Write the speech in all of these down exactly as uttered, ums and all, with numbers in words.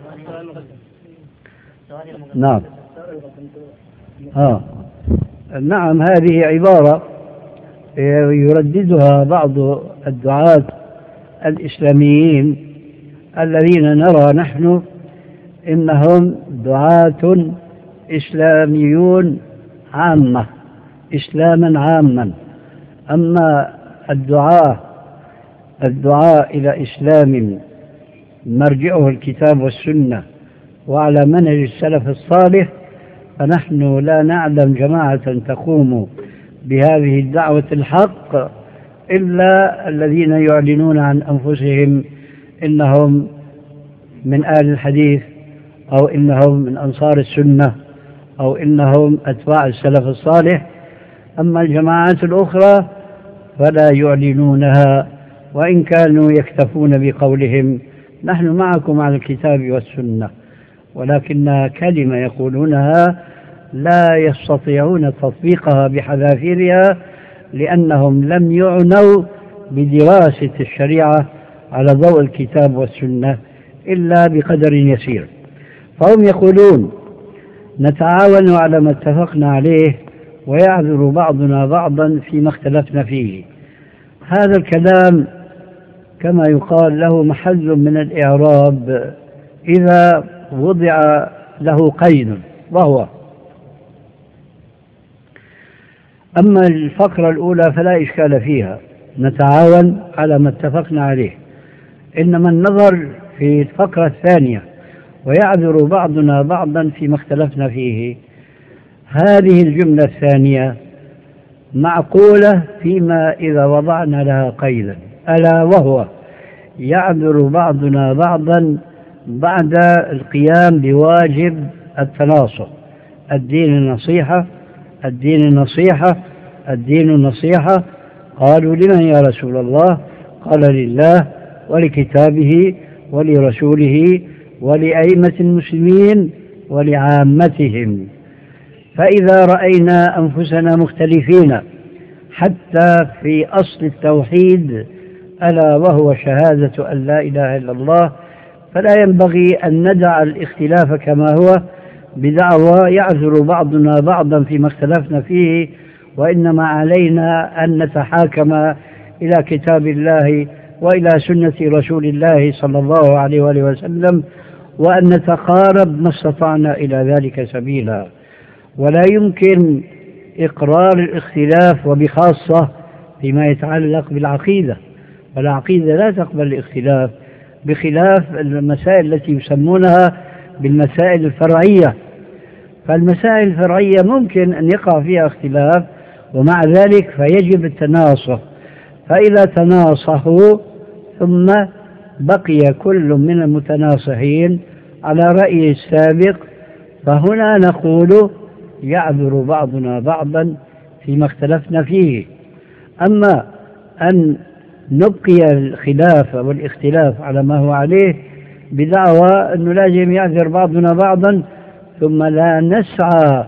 نعم. آه. نعم، هذه عبارة يرددها بعض الدعاة الإسلاميين الذين نرى نحن إنهم دعاة إسلاميون عامة، إسلاما عاما. أما الدعاء الدعاء إلى إسلام مرجعه الكتاب والسنة وعلى منهج السلف الصالح، فنحن لا نعلم جماعة تقوم بهذه الدعوة الحق إلا الذين يعلنون عن أنفسهم إنهم من آل الحديث، أو إنهم من أنصار السنة، أو إنهم أتباع السلف الصالح. أما الجماعات الأخرى فلا يعلنونها، وإن كانوا يكتفون بقولهم نحن معكم على الكتاب والسنة، ولكن كلمة يقولونها لا يستطيعون تطبيقها بحذافيرها، لأنهم لم يعنوا بدراسة الشريعة على ضوء الكتاب والسنة إلا بقدر يسير. فهم يقولون نتعاون على ما اتفقنا عليه ويعذر بعضنا بعضا فيما اختلفنا فيه. هذا الكلام كما يقال له محل من الإعراب إذا وضع له قيد، وهو: أما الفقرة الأولى فلا إشكال فيها، نتعاون على ما اتفقنا عليه. إنما النظر في الفقرة الثانية ويعذر بعضنا بعضا فيما اختلفنا فيه، هذه الجملة الثانية معقولة فيما إذا وضعنا لها قيدا، ألا وهو يعذر بعضنا بعضا بعد القيام بواجب التناصح. الدين النصيحة، الدين النصيحة، الدين النصيحة. قالوا: لمن يا رسول الله؟ قال: لله ولكتابه ولرسوله ولأئمة المسلمين ولعامتهم. فإذا رأينا أنفسنا مختلفين حتى في أصل التوحيد، ألا وهو شهادة أن لا إله إلا الله، فلا ينبغي أن ندع الاختلاف كما هو بدعوى يعذر بعضنا بعضا فيما اختلفنا فيه، وإنما علينا أن نتحاكم إلى كتاب الله وإلى سنة رسول الله صلى الله عليه وآله وسلم، وأن نتقارب ما استطعنا إلى ذلك سبيلا. ولا يمكن إقرار الاختلاف، وبخاصة فيما يتعلق بالعقيدة، والعقيدة لا تقبل الاختلاف، بخلاف المسائل التي يسمونها بالمسائل الفرعية. فالمسائل الفرعية ممكن أن يقع فيها اختلاف، ومع ذلك فيجب التناصح. فإذا تناصحوا ثم بقي كل من المتناصحين على رأيه السابق، فهنا نقول يعذر بعضنا بعضا فيما اختلفنا فيه. أما أن نبقي الخلاف والاختلاف على ما هو عليه بدعوى أنه لازم يعذر بعضنا بعضا ثم لا نسعى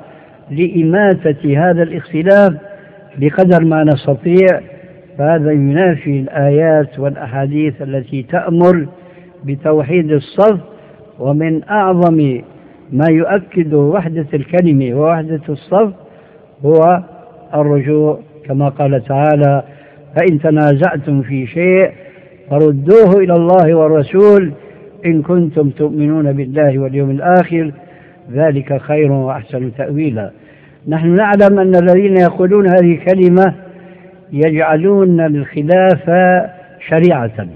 لإماتة هذا الاختلاف بقدر ما نستطيع، فهذا ينافي الآيات والأحاديث التي تأمر بتوحيد الصف. ومن أعظم ما يؤكد وحدة الكلمة ووحدة الصف هو الرجوع، كما قال تعالى: فإن تنازعتم في شيء فردوه إلى الله والرسول إن كنتم تؤمنون بالله واليوم الآخر، ذلك خير وأحسن تأويلا. نحن نعلم أن الذين يقولون هذه كلمة يجعلون الخلاف شريعة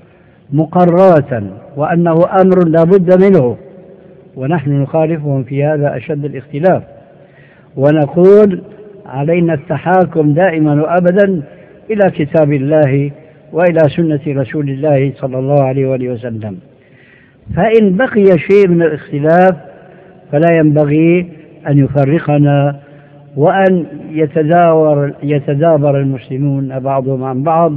مقررة، وأنه أمر لا بد منه، ونحن نخالفهم في هذا أشد الاختلاف، ونقول علينا التحاكم دائما وأبدا إلى كتاب الله وإلى سنة رسول الله صلى الله عليه وآله وسلم. فإن بقي شيء من الاختلاف فلا ينبغي أن يفرقنا، وأن يتداور يتدابر المسلمون بعضهم عن بعض.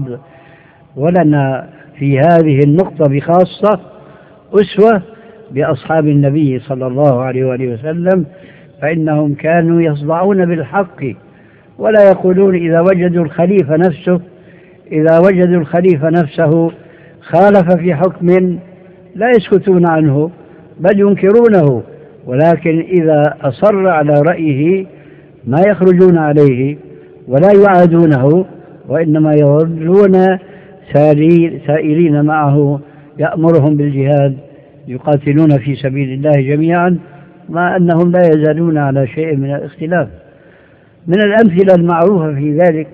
ولنا في هذه النقطة بخاصة أسوة بأصحاب النبي صلى الله عليه وآله وسلم، فإنهم كانوا يصدعون بالحق ولا يقولون إذا وجدوا الخليفة نفسه إذا وجدوا الخليفة نفسه خالف في حكم لا يسكتون عنه، بل ينكرونه، ولكن إذا أصر على رأيه ما يخرجون عليه ولا يعادونه، وإنما يظلون سائرين معه يأمرهم بالجهاد يقاتلون في سبيل الله جميعا، مع أنهم لا يزالون على شيء من الاختلاف. من الأمثلة المعروفة في ذلك،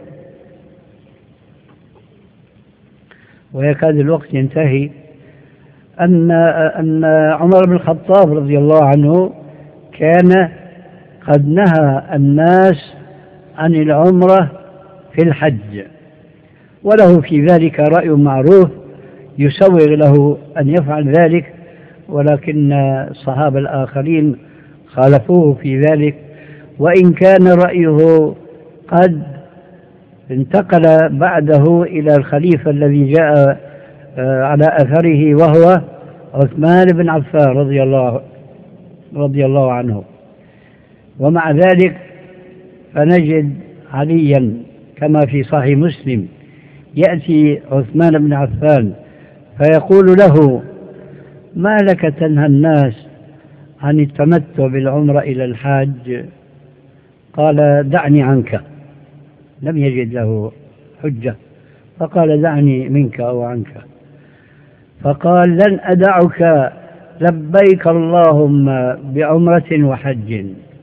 ويكاد الوقت ينتهي، أن أن عمر بن الخطاب رضي الله عنه كان قد نهى الناس عن العمرة في الحج، وله في ذلك رأي معروف يسوغ له أن يفعل ذلك، ولكن الصحابة الآخرين خالفوه في ذلك، وإن كان رأيه قد انتقل بعده إلى الخليفة الذي جاء على أثره وهو عثمان بن عفان رضي الله رضي الله عنه. ومع ذلك فنجد عليا كما في صحيح مسلم يأتي عثمان بن عفان فيقول له: ما لك تنهى الناس عن التمتع بالعمرة إلى الحاج؟ قال: دعني عنك. لم يجد له حجة، فقال: دعني منك أو عنك. فقال: لن أدعك لبيك اللهم بعمرة وحج.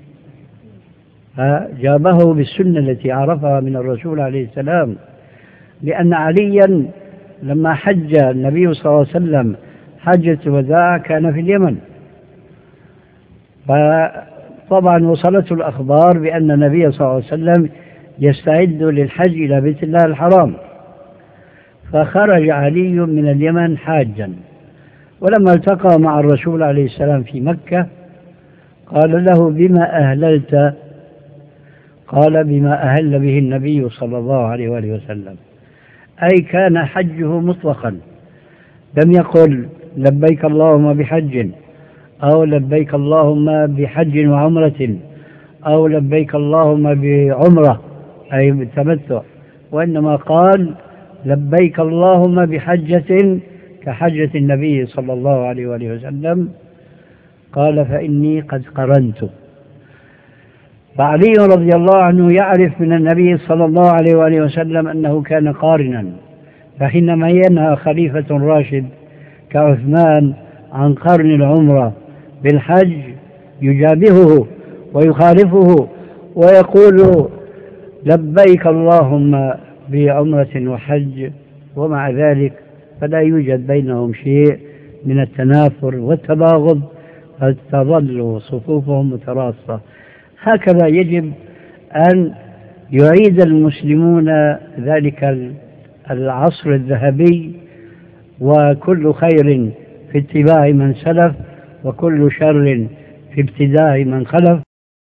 فجابه بالسنة التي عرفها من الرسول عليه السلام، لأن عليا لما حج النبي صلى الله عليه وسلم حجة الوداع كان في اليمن، فطبعا وصلته الأخبار بأن النبي صلى الله عليه وسلم يستعد للحج إلى بيت الله الحرام، فخرج علي من اليمن حاجا، ولما التقى مع الرسول عليه السلام في مكة قال له: بما أهللت؟ قال: بما أهل به النبي صلى الله عليه وآله وسلم، أي كان حجه مطلقا، لم يقل لبيك اللهم بحج، أو لبيك اللهم بحج وعمرة، أو لبيك اللهم بعمرة أي بالتمتع، وإنما قال لبيك اللهم بحجة كحجة النبي صلى الله عليه وآله وسلم. قال: فإني قد قرنت. فعلي رضي الله عنه يعرف من النبي صلى الله عليه وآله وسلم أنه كان قارنا، فحينما ينهى خليفة راشد كعثمان عن قرن العمرة بالحج يجابهه ويخالفه ويقول لبيك اللهم بعمرة وحج، ومع ذلك فلا يوجد بينهم شيء من التنافر والتباغض، قد تظل صفوفهم متراصة. هكذا يجب أن يعيد المسلمون ذلك العصر الذهبي، وكل خير في اتباع من سلف، وكل شر في ابتداع من خلف.